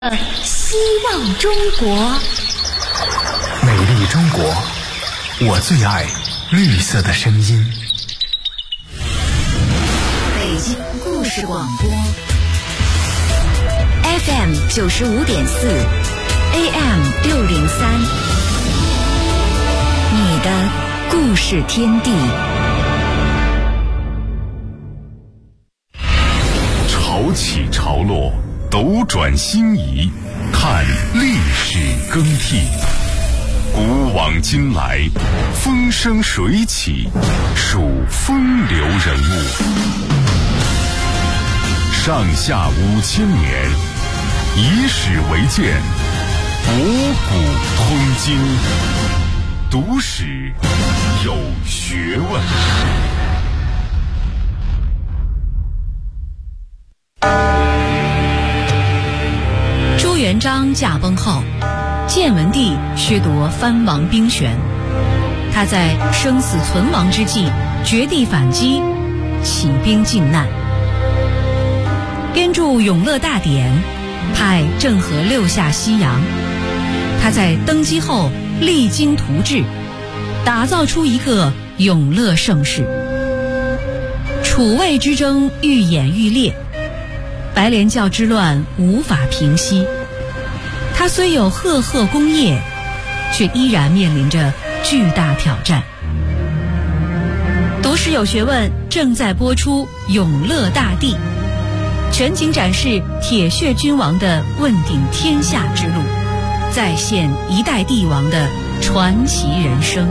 希望中国， 美丽中国，我最爱绿色的声音。 北京故事广播 FM 95.4 AM 603，你的故事天地。 潮起潮落，斗转星移，看历史更替，古往今来，风生水起，数风流人物。上下5000年，以史为鉴，博古通今，读史有学问。 朱元璋驾崩后，建文帝削夺藩王兵权，他在生死存亡之际绝地反击，起兵靖难，编著《永乐大典》，派郑和六下西洋。他在登基后励精图治，打造出一个永乐盛世。楚魏之争愈演愈烈，白莲教之乱无法平息。他虽有赫赫功业，却依然面临着巨大挑战。读史有学问正在播出《永乐大帝》，全景展示铁血君王的问鼎天下之路，再现一代帝王的传奇人生。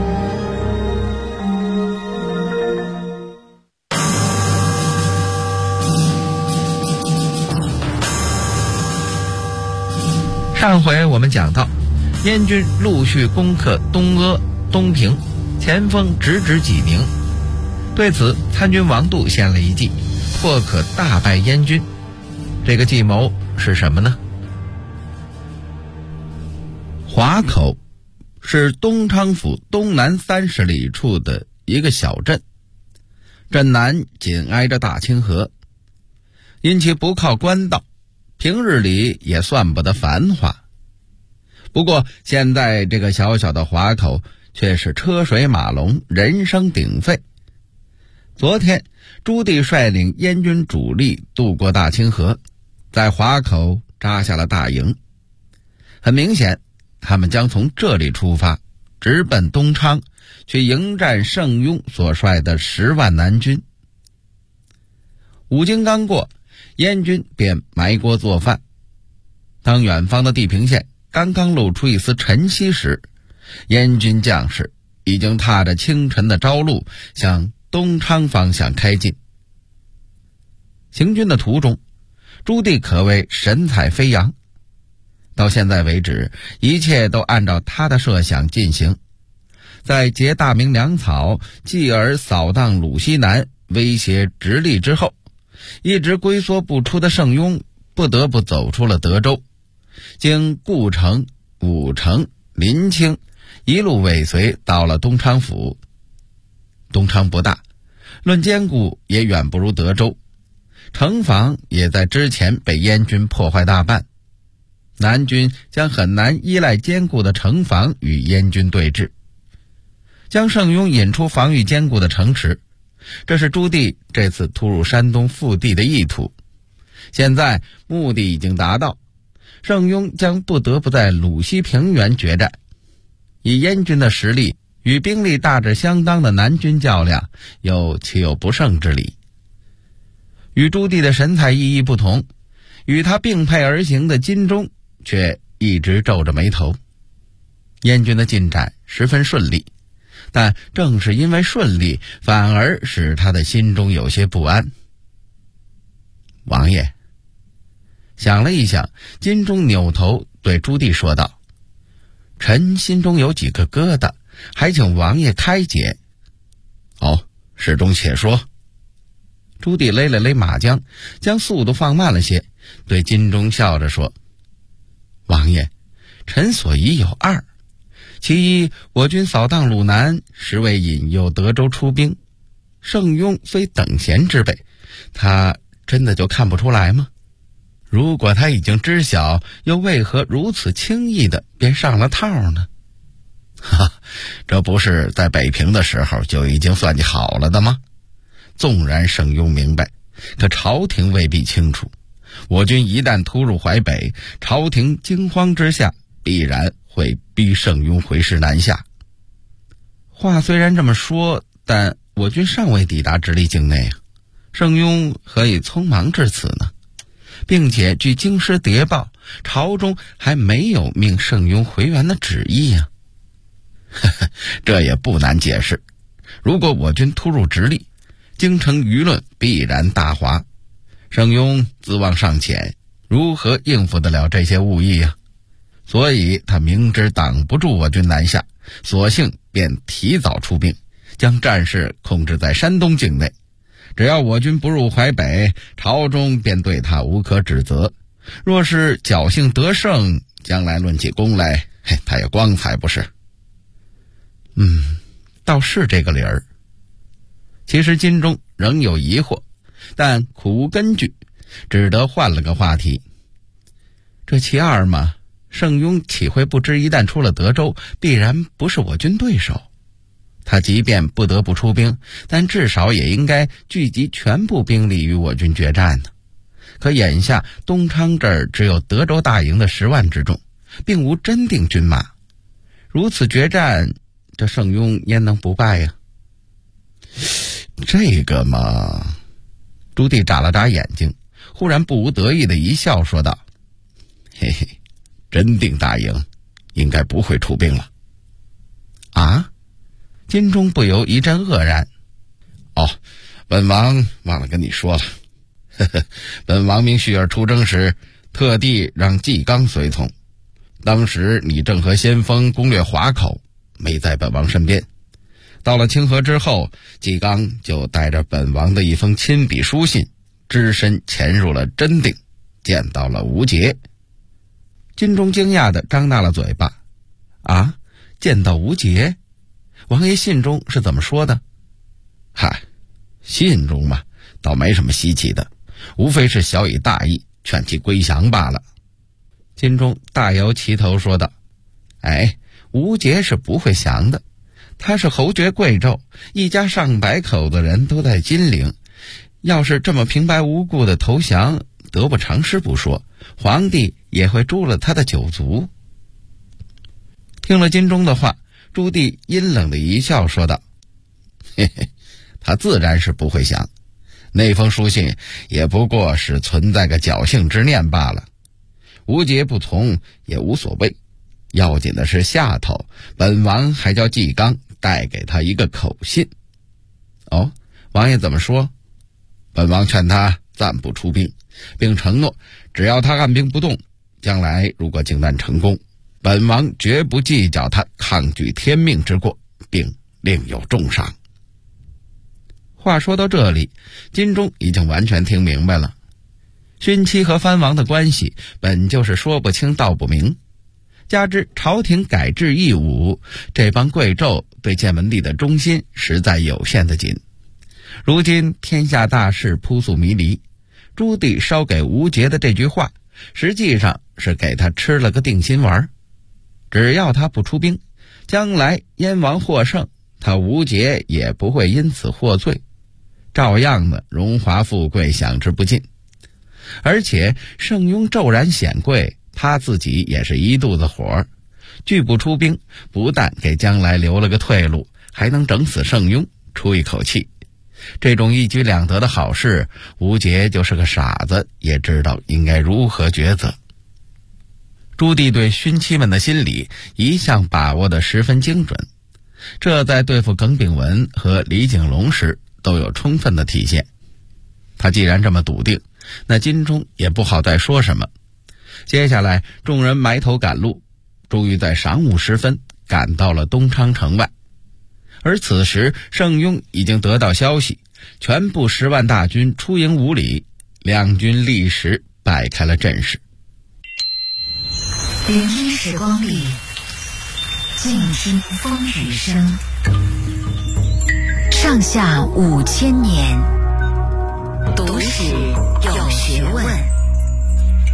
上回我们讲到，燕军陆续攻克东阿、东平，前锋直指济宁。对此，参军王度献了一计，或可大败燕军。这个计谋是什么呢？华口是东昌府东南30里处的一个小镇，镇南紧挨着大清河，因其不靠官道，平日里也算不得繁华。不过现在这个小小的华口却是车水马龙，人声鼎沸。昨天朱棣率领燕军主力渡过大清河，在华口扎下了大营。很明显，他们将从这里出发，直奔东昌，去迎战盛庸所率的10万南军。五更刚过，燕军便埋锅做饭。当远方的地平线刚刚露出一丝晨曦时，燕军将士已经踏着清晨的朝露向东昌方向开进。行军的途中，朱棣可谓神采飞扬。到现在为止，一切都按照他的设想进行。在劫大明粮草，继而扫荡鲁西南，威胁直隶之后，一直龟缩不出的盛庸不得不走出了德州，经故城、武城、临清一路尾随到了东昌府。东昌不大，论坚固也远不如德州，城防也在之前被燕军破坏大半，南军将很难依赖坚固的城防与燕军对峙。将盛庸引出防御坚固的城池，这是朱棣这次突入山东腹地的意图。现在目的已经达到，盛庸将不得不在鲁西平原决战。以燕军的实力与兵力大致相当的南军较量，又岂有不胜之理？与朱棣的神采奕奕不同，与他并辔而行的金钟却一直皱着眉头。燕军的进展十分顺利，但正是因为顺利，反而使他的心中有些不安。王爷，想了一想，金钟扭头对朱棣说道：“臣心中有几个疙瘩，还请王爷开解。”哦，事中且说。朱棣勒了勒马缰，将速度放慢了些，对金钟笑着说：“王爷，臣所疑有2。其一，我军扫荡鲁南，实为引诱德州出兵。盛庸非等闲之辈，他真的就看不出来吗？ 如果他已经知晓，又为何如此轻易的便上了套呢？这不是在北平的时候就已经算计好了的吗？纵然盛庸明白，可朝廷未必清楚。我军一旦突入淮北，朝廷惊慌之下必然会逼盛庸回师南下。话虽然这么说，但我军尚未抵达直隶境内，盛庸何以匆忙至此呢？并且据京师谍报，朝中还没有命盛庸回援的旨意啊。这也不难解释，如果我军突入直隶，京城舆论必然大哗，盛庸资望尚浅，如何应付得了这些误议啊？所以他明知挡不住我军南下，索性便提早出兵，将战事控制在山东境内。只要我军不入淮北，朝中便对他无可指责。若是侥幸得胜，将来论起功来，他也光彩不是。倒是这个理儿。其实金钟仍有疑惑，但苦无根据，只得换了个话题。这其二嘛，盛庸岂会不知一旦出了德州，必然不是我军对手？他即便不得不出兵，但至少也应该聚集全部兵力与我军决战呢。可眼下东昌这儿只有德州大营的10万之众，并无真定军马，如此决战，这盛庸焉能不败呀？这个嘛，朱棣眨了眨眼睛，忽然不无得意的一笑，说道：嘿嘿，真定大营应该不会出兵了。啊？金钟不由一阵愕然。本王忘了跟你说了，本王命旭儿出征时，特地让纪纲随从。当时你正和先锋攻略华口，没在本王身边。到了清河之后，纪纲就带着本王的一封亲笔书信，只身潜入了真定，见到了吴杰。金钟惊讶地张大了嘴巴。啊，见到吴杰？王爷信中是怎么说的？嗨，信中嘛，倒没什么稀奇的，无非是小以大义，劝其归降罢了。金钟大摇其头说道：吴杰是不会降的，他是侯爵贵胄，一家上百口的人都在金陵，要是这么平白无故的投降，得不偿失不说，皇帝也会诛了他的九族。听了金钟的话，朱棣阴冷的一笑，说道：嘿嘿，他自然是不会降，那封书信也不过是存在个侥幸之念罢了。吴杰不从也无所谓，要紧的是下头，本王还叫纪纲带给他一个口信。哦，王爷怎么说？本王劝他暂不出兵，并承诺只要他按兵不动，将来如果靖难成功，本王绝不计较他抗拒天命之过，并另有重赏。话说到这里，金钟已经完全听明白了。勋戚和藩王的关系本就是说不清道不明，加之朝廷改制义务，这帮贵胄对建文帝的忠心实在有限的紧。如今天下大势扑朔迷离，朱棣捎给吴杰的这句话，实际上是给他吃了个定心丸。只要他不出兵，将来燕王获胜，他吴杰也不会因此获罪，照样的荣华富贵享之不尽。而且盛庸骤然显贵，他自己也是一肚子火，拒不出兵，不但给将来留了个退路，还能整死盛庸，出一口气。这种一举两得的好事，吴杰就是个傻子也知道应该如何抉择。朱棣对勋戚们的心理一向把握得十分精准，这在对付耿炳文和李景龙时都有充分的体现。他既然这么笃定，那金钟也不好再说什么。接下来众人埋头赶路，终于在晌午时分赶到了东昌城外。而此时盛庸已经得到消息，全部10万大军出营5里，两军立时摆开了阵势。 聆听时光里，静听风雨声。上下5000年，读史有学问。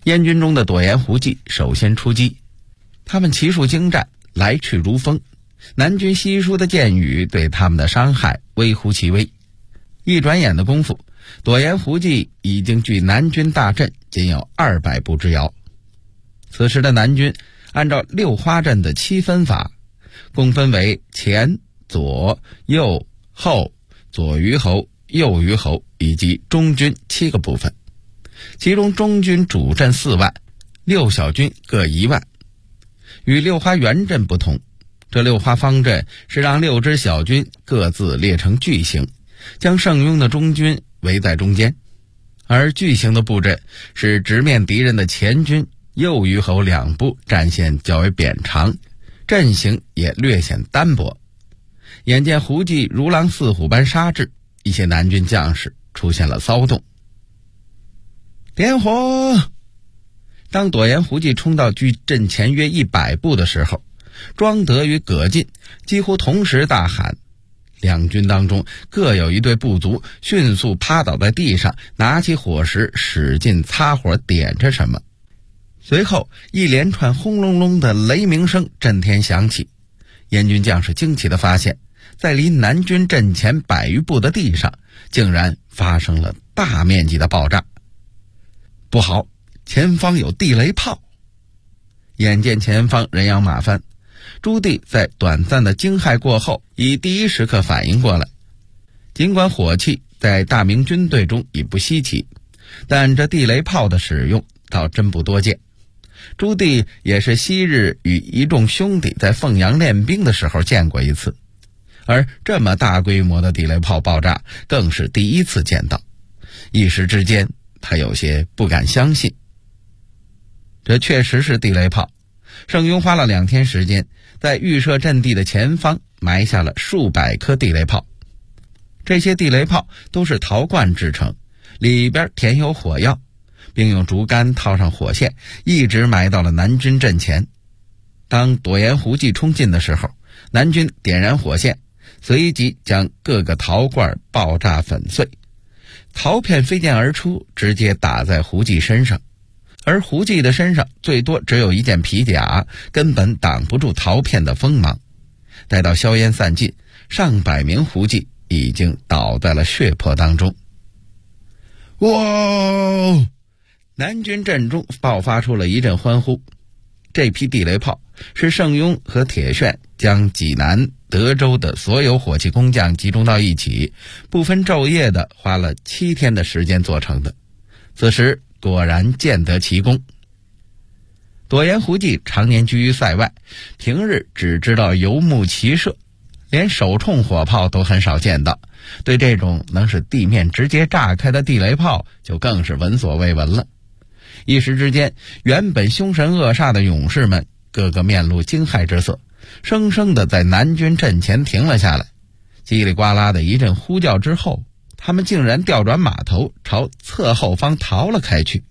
燕军中的朵颜、胡济首先出击，他们骑术精湛，来去如风，南军稀疏的箭雨对他们的伤害微乎其微。一转眼的功夫，朵颜、胡济已经距南军大阵仅有200步之遥。此时的南军按照六花阵的7分法，共分为前、左、右、后、左虞侯、右虞侯以及中军7个部分，其中中军主阵4万，6小军各1万。与六花圆阵不同，这六花方阵是让6支小军各自列成矩形，将盛庸的中军围在中间，而矩形的布阵是直面敌人的前军、右虞侯2部战线较为扁长，阵型也略显单薄。眼见胡济如狼似虎般杀至，一些南军将士出现了骚动。点火！当朵颜、胡济冲到距阵前约100步的时候，庄德与葛进几乎同时大喊，两军当中各有一队部族迅速趴倒在地上，拿起火石使劲擦火点着什么。随后一连串轰隆隆的雷鸣声震天响起，燕军将士惊奇地发现，在离南军阵前100余步的地上竟然发生了大面积的爆炸。不好，前方有地雷炮！眼见前方人仰马翻，朱棣在短暂的惊骇过后以第一时刻反应过来。尽管火器在大明军队中已不稀奇，但这地雷炮的使用倒真不多见。朱棣也是昔日与一众兄弟在凤阳练兵的时候见过一次，而这么大规模的地雷炮爆炸更是第一次见到，一时之间他有些不敢相信。这确实是地雷炮，盛庸花了2天时间，在预设阵地的前方埋下了数百颗地雷炮。这些地雷炮都是陶罐制成，里边填有火药，并用竹竿套上火线，一直埋到了南军阵前。当朵颜、胡济冲进的时候，南军点燃火线，随即将各个陶罐爆炸粉碎，陶片飞溅而出，直接打在胡济身上。而胡济的身上最多只有一件皮甲，根本挡不住陶片的锋芒。待到硝烟散尽，上百名胡济已经倒在了血泊当中。哇！南军阵中爆发出了一阵欢呼。这批地雷炮是盛庸和铁铉将济南、德州的所有火器工匠集中到一起，不分昼夜的花了7天的时间做成的。此时果然见得其功。朵颜、胡济常年居于塞外，平日只知道游牧骑射，连手冲火炮都很少见到，对这种能使地面直接炸开的地雷炮就更是闻所未闻了。一时之间，原本凶神恶煞的勇士们个个面露惊骇之色，生生的在南军阵前停了下来。叽里呱啦的一阵呼叫之后，他们竟然调转马头朝侧后方逃了开去。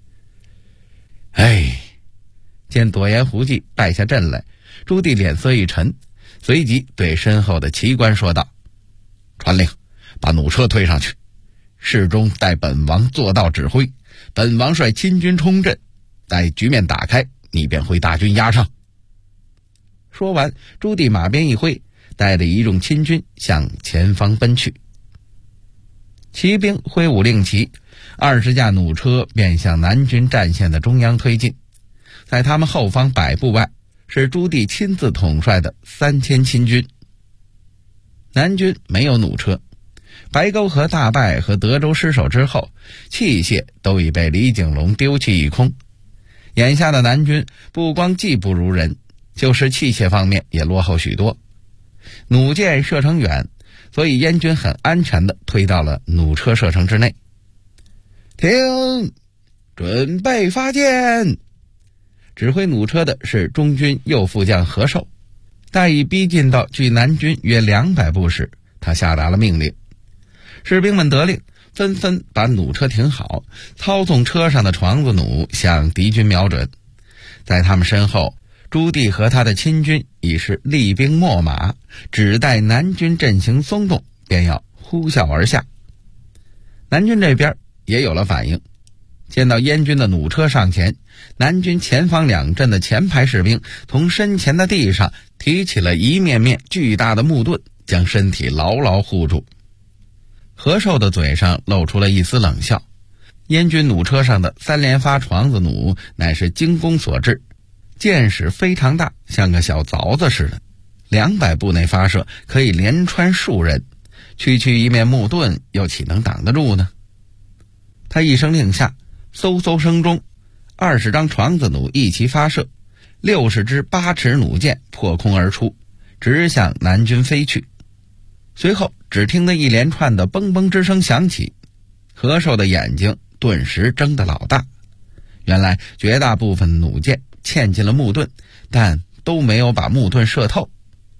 见朵颜、胡济败下阵来，朱棣脸色一沉，随即对身后的旗官说道：传令，把弩车推上去，侍中代本王做道指挥，本王率亲军冲阵，待局面打开，你便回大军压上。说完，朱棣马鞭一挥，带着一众亲军向前方奔去。骑兵挥舞令旗，20架弩车便向南军战线的中央推进。在他们后方100步外，是朱棣亲自统帅的3000亲军。南军没有弩车，白沟河大败和德州失守之后，器械都已被李景隆丢弃一空。眼下的南军不光技不如人，就是器械方面也落后许多。弩箭射程远，所以燕军很安全地推到了弩车射程之内。停！准备发箭！指挥弩车的是中军右副将何寿。待已逼近到距南军约200步时，他下达了命令。士兵们得令，纷纷把弩车停好，操纵车上的床子弩向敌军瞄准。在他们身后，朱棣和他的亲军已是厉兵秣马，只待南军阵型松动，便要呼啸而下。南军这边也有了反应， 见到燕军的弩车上前，南军前方两阵的前排士兵从身前的地上提起了一面面巨大的木盾，将身体牢牢护住。何寿的嘴上露出了一丝冷笑，燕军弩车上的3连发床子弩乃是精工所制，箭矢非常大，像个小凿子似的，200步内发射，可以连穿数人，区区一面木盾又岂能挡得住呢？他一声令下，嗖嗖声中，20张床子弩一齐发射，60支8尺弩箭破空而出，直向南军飞去。随后只听得一连串的嘣嘣之声响起，何寿的眼睛顿时睁得老大。原来绝大部分弩箭嵌进了木盾，但都没有把木盾射透。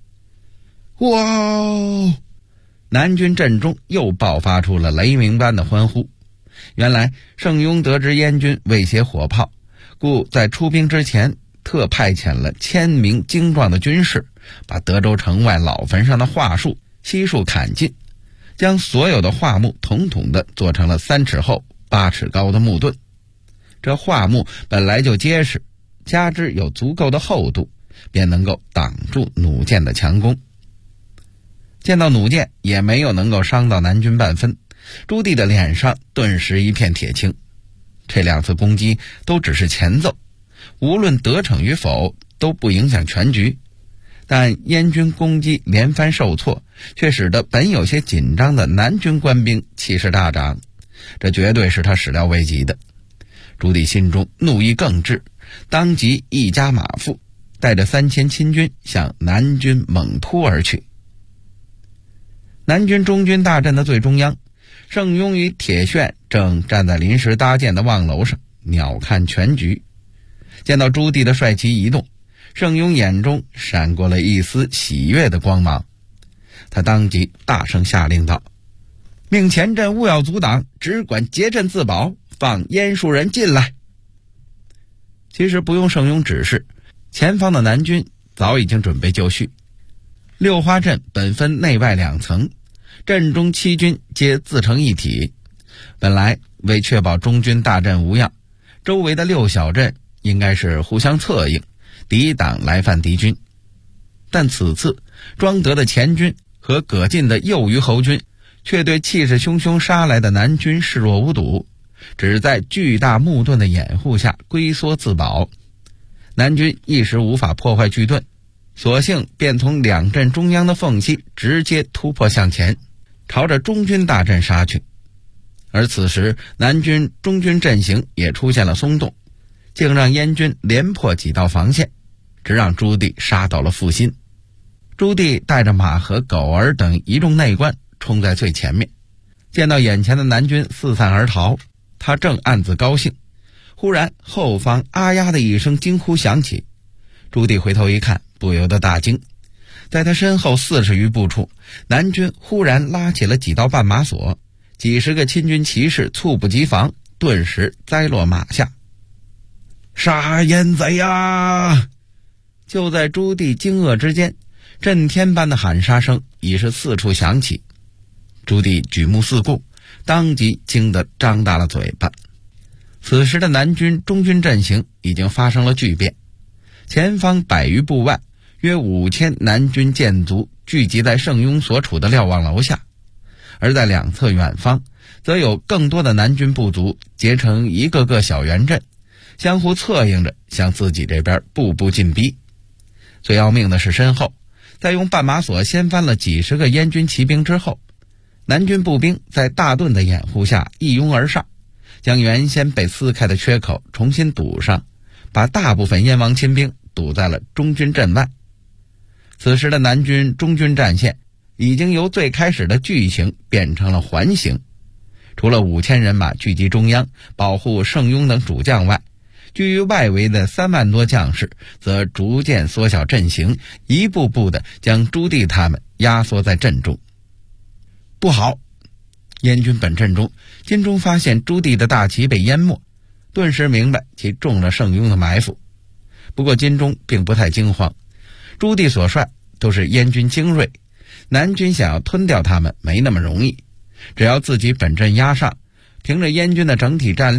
哇！南军阵中又爆发出了雷鸣般的欢呼。原来盛庸得知燕军威胁火炮，故在出兵之前特派遣了1000名精壮的军士，把德州城外老坟上的桦树悉数砍尽，将所有的桦木统统的做成了3尺厚8尺高的木盾。这桦木本来就结实，加之有足够的厚度，便能够挡住弩箭的强攻。见到弩箭也没有能够伤到南军半分，朱棣的脸上顿时一片铁青。这2次攻击都只是前奏，无论得逞与否都不影响全局，但燕军攻击连番受挫，却使得本有些紧张的南军官兵气势大涨，这绝对是他始料未及的。朱棣心中怒意更至，当即一加马腹，带着3000亲军向南军猛扑而去。南军中军大阵的最中央，盛庸与铁铉正站在临时搭建的望楼上鸟瞰全局。见到朱棣的帅旗移动，盛庸眼中闪过了一丝喜悦的光芒。他当即大声下令道：命前阵勿要阻挡，只管结阵自保，放燕蜀人进来。其实不用盛庸指示，前方的南军早已经准备就绪。六花阵本分内外2层，阵中7军皆自成一体。本来为确保中军大阵无恙，周围的6小阵应该是互相策应，抵挡来犯敌军。但此次庄德的前军和葛进的右虞侯军却对气势汹汹杀来的南军视若无睹，只在巨大木盾的掩护下龟缩自保。南军一时无法破坏巨盾，索性便从2阵中央的缝隙直接突破向前，朝着中军大阵杀去。而此时南军中军阵型也出现了松动，竟让燕军连破几道防线，直让朱棣杀到了腹心。朱棣带着马和狗儿等一众内官冲在最前面，见到眼前的南军四散而逃，他正暗自高兴，忽然后方啊呀的一声惊呼响起。朱棣回头一看，不由得大惊，在他身后40余步处，南军忽然拉起了几道绊马索，几十个亲军骑士猝不及防，顿时栽落马下。杀燕贼啊！就在朱棣惊愕之间，震天般的喊杀声已是四处响起。朱棣举目四顾，当即惊得张大了嘴巴。此时的南军中军阵型已经发生了巨变，前方100余步外，约5000南军箭卒聚集在盛庸所处的瞭望楼下，而在2侧远方，则有更多的南军部族结成一个个小圆阵，相互策应着向自己这边步步进逼。最要命的是身后，在用绊马索掀翻了几十个燕军骑兵之后，南军步兵在大盾的掩护下一拥而上，将原先被撕开的缺口重新堵上，把大部分燕王亲兵堵在了中军阵外。此时的南军中军战线已经由最开始的巨型变成了环形，除了5000人马聚集中央保护盛庸等主将外，居于外围的3万多将士则逐渐缩小阵型，一步步地将朱棣他们压缩在阵中。不好！燕军本阵中，金钟发现朱棣的大旗被淹没，顿时明白其中了盛庸的埋伏。不过金钟并不太惊慌，朱棣所率都是燕军精锐，南军想要吞掉他们没那么容易，只要自己本阵压上，凭着燕军的整体战力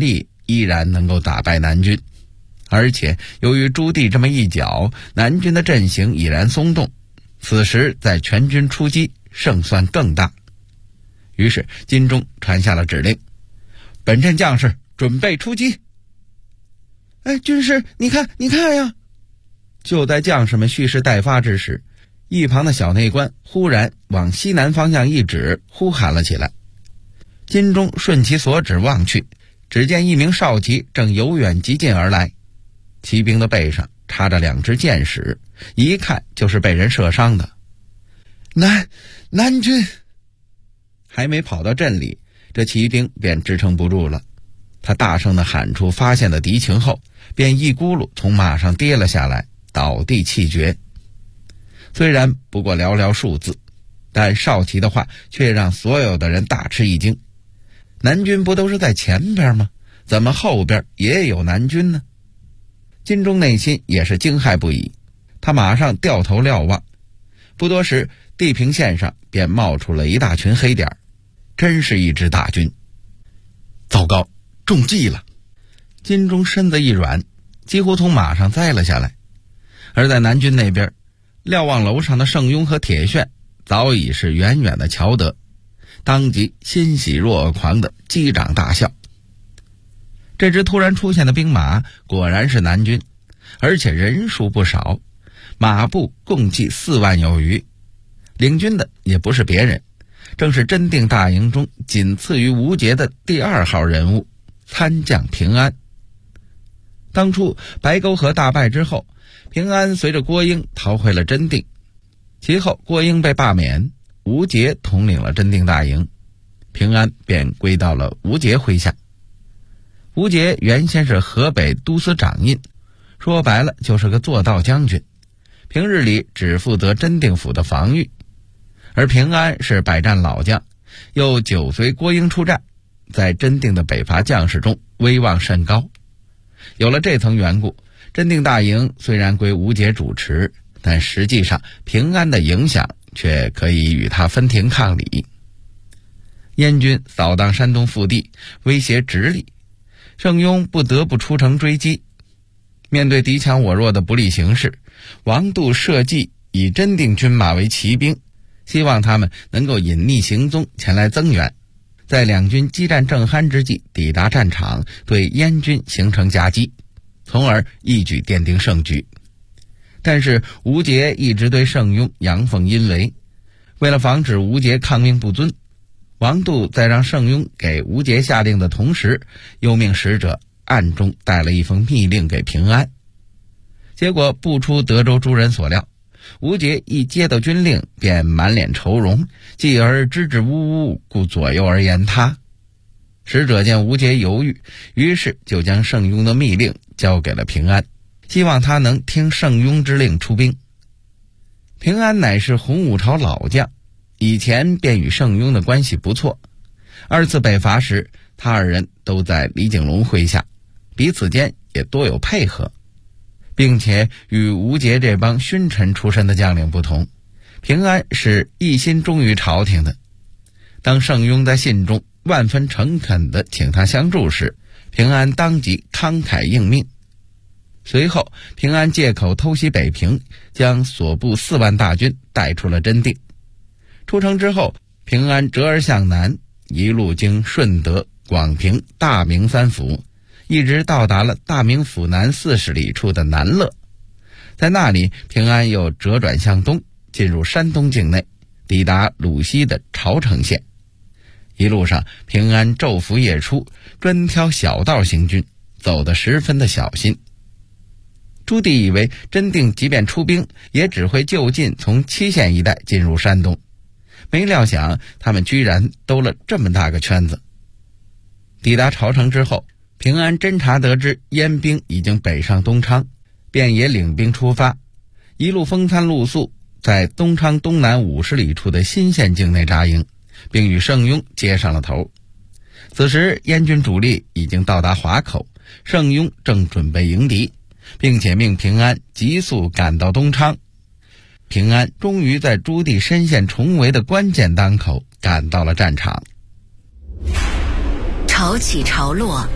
依然能够打败南军。而且由于朱棣这么一搅，南军的阵型已然松动，此时在全军出击胜算更大。于是金钟传下了指令，本镇将士准备出击。军师，你看呀！就在将士们蓄势待发之时，一旁的小内官忽然往西南方向一指，呼喊了起来。金钟顺其所指望去，只见一名少骑正由远及近而来，骑兵的背上插着2支箭矢，一看就是被人射伤的。南军还没跑到阵里，这骑兵便支撑不住了。他大声地喊出发现的敌情后，便一咕噜从马上跌了下来，倒地气绝。虽然不过寥寥数字，但少骑的话却让所有的人大吃一惊。南军不都是在前边吗？怎么后边也有南军呢？金钟内心也是惊骇不已，他马上掉头瞭望，不多时，地平线上便冒出了一大群黑点，真是一支大军。糟糕，中计了！金钟身子一软，几乎从马上栽了下来。而在南军那边，瞭望楼上的盛庸和铁铉早已是远远的瞧得，当即欣喜若狂的击掌大笑。这支突然出现的兵马果然是南军，而且人数不少，马步共计4万有余。领军的也不是别人，正是真定大营中仅次于吴杰的第2号人物参将平安。当初白沟河大败之后，平安随着郭英逃回了真定，其后郭英被罢免，吴杰统领了真定大营，平安便归到了吴杰麾下。吴杰原先是河北都司掌印，说白了就是个坐道将军，平日里只负责真定府的防御。而平安是百战老将，又久随郭英出战，在真定的北伐将士中威望甚高。有了这层缘故，真定大营虽然归吴杰主持，但实际上平安的影响却可以与他分庭抗礼。燕军扫荡山东腹地，威胁直隶，盛庸不得不出城追击。面对敌强我弱的不利形势，王度设计以真定军马为骑兵，希望他们能够隐匿行踪前来增援，在两军激战正酣之际抵达战场，对燕军形成夹击，从而一举奠定胜局。但是吴杰一直对盛庸阳奉阴违，为了防止吴杰抗命不遵，王度在让盛庸给吴杰下令的同时，又命使者暗中带了一封密令给平安。结果不出德州诸人所料，吴杰一接到军令便满脸愁容，继而支支吾吾，顾左右而言他。使者见吴杰犹豫，于是就将盛庸的密令交给了平安，希望他能听盛庸之令出兵。平安乃是洪武朝老将，以前便与盛庸的关系不错，二次北伐时他二人都在李景龙麾下，彼此间也多有配合。并且与吴杰这帮勋臣出身的将领不同，平安是一心忠于朝廷的。当盛庸在信中万分诚恳地请他相助时，平安当即慷慨应命。随后平安借口偷袭北平，将所部4万大军带出了真定。出城之后，平安折而向南，一路经顺德、广平、大名3府，一直到达了大名府南40里处的南乐。在那里，平安又折转向东，进入山东境内，抵达鲁西的朝城县。一路上，平安昼伏夜出，专挑小道行军，走得十分的小心。朱棣以为真定即便出兵，也只会就近从期县一带进入山东，没料想他们居然兜了这么大个圈子。抵达朝城之后，平安侦察得知燕兵已经北上东昌，便也领兵出发，一路风餐露宿，在东昌东南50里处的新县境内扎营，并与盛庸接上了头。此时燕军主力已经到达华口，盛庸正准备迎敌，并且命平安急速赶到东昌。平安终于在朱棣深陷重围的关键当口赶到了战场。 潮起潮落，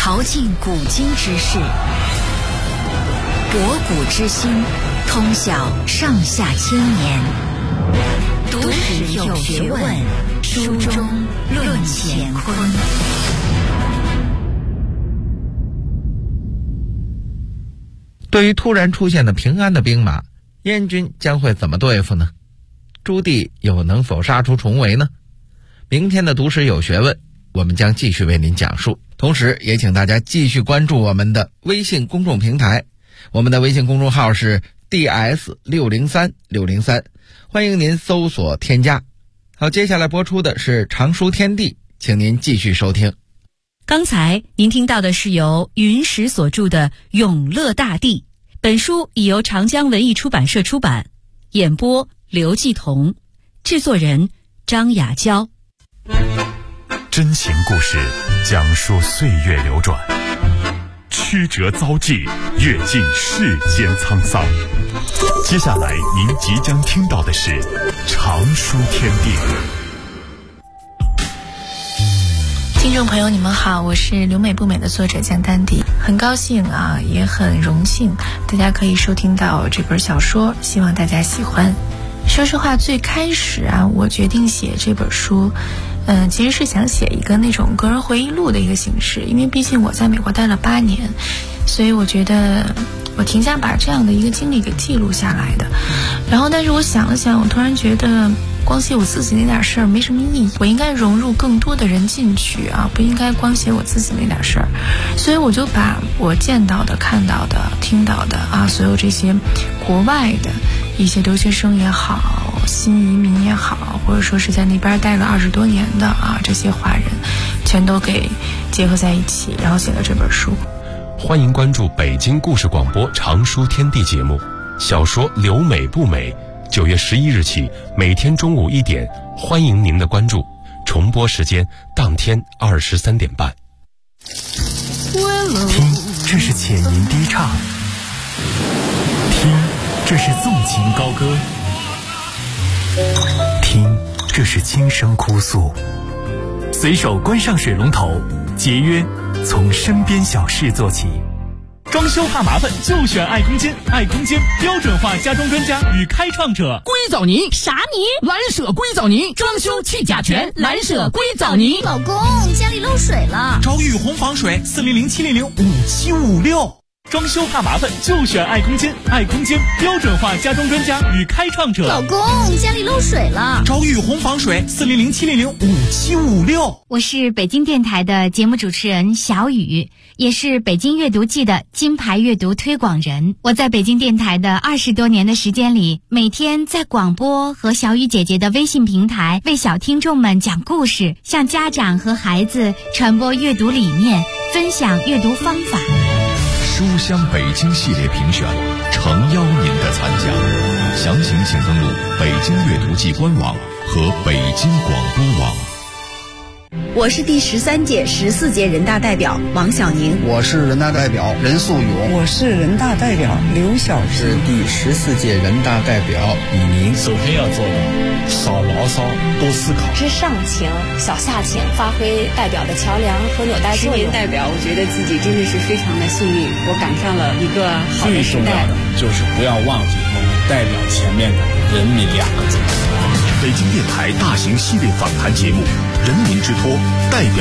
淘尽古今之事，博古之今，通晓上下千年。读史有学问，书中论乾坤。 对于突然出现的平安的兵马，燕军将会怎么对付呢？朱棣又能否杀出重围呢？明天的读史有学问，我们将继续为您讲述。同时也请大家继续关注我们的微信公众平台，我们的微信公众号是 DS603603，欢迎您搜索添加。好，接下来播出的是常书天地，请您继续收听。 刚才您听到的是由云石所著的《永乐大帝》，本书已由长江文艺出版社出版，演播刘继彤，制作人张雅娇。 真情故事，讲述岁月流转，曲折遭际，阅尽世间沧桑。接下来您即将听到的是常书天地。 听众朋友你们好，我是留美不美的作者江丹迪，很高兴啊，也很荣幸大家可以收听到这本小说，希望大家喜欢。说实话，最开始啊，我决定写这本书其实是想写一个那种个人回忆录的一个形式，因为毕竟我在美国待了8年，所以我觉得我挺想把这样的一个经历给记录下来的。然后但是我想了想，我突然觉得光写我自己那点事儿没什么意义，我应该融入更多的人进去啊，不应该光写我自己那点事儿。所以我就把我见到的、看到的、听到的啊，所有这些国外的一些留学生也好，新移民也好，或者说是在那边待了20多年的啊，这些华人全都给结合在一起，然后写了这本书。 欢迎关注北京故事广播常书天地节目，小说留美不美，9月11日起每天中午1点，欢迎您的关注，重播时间当天23点半。 听，这是浅吟低唱；听，这是纵情高歌；听，这是轻声哭诉。随手关上水龙头，节约从身边小事做起。装修怕麻烦就选爱空间，爱空间标准化家装专家与开创者。 硅藻泥啥泥？ 蓝舍硅藻泥，装修去甲醛，蓝舍硅藻泥。 老公，家里漏水了， 找雨虹防水，400-700-5756。装修怕麻烦就选爱空间，爱空间标准化家装专家与开创者。 老公，家里漏水了， 找雨虹防水，400-700-5756。 我是北京电台的节目主持人小雨，也是北京阅读季的金牌阅读推广人。我在北京电台的20多年的时间里，每天在广播和小雨姐姐的微信平台为小听众们讲故事，向家长和孩子传播阅读理念，分享阅读方法。 书香北京系列评选，诚邀您的参加。详情请登录北京阅读季官网和北京广播网。 我是第13届、14届人大代表王小宁。 我是人大代表任素勇。 我是人大代表刘晓平。 是第14届人大代表李明。 首先要做的少牢骚，多思考。 知上情，小下情，发挥代表的桥梁和纽带作用。 10年代表，我觉得自己真的是非常的幸运，我赶上了一个好的时代。 最重要的就是不要忘记我们代表前面的人民2个字。 北京电台大型系列访谈节目《人民之托》代表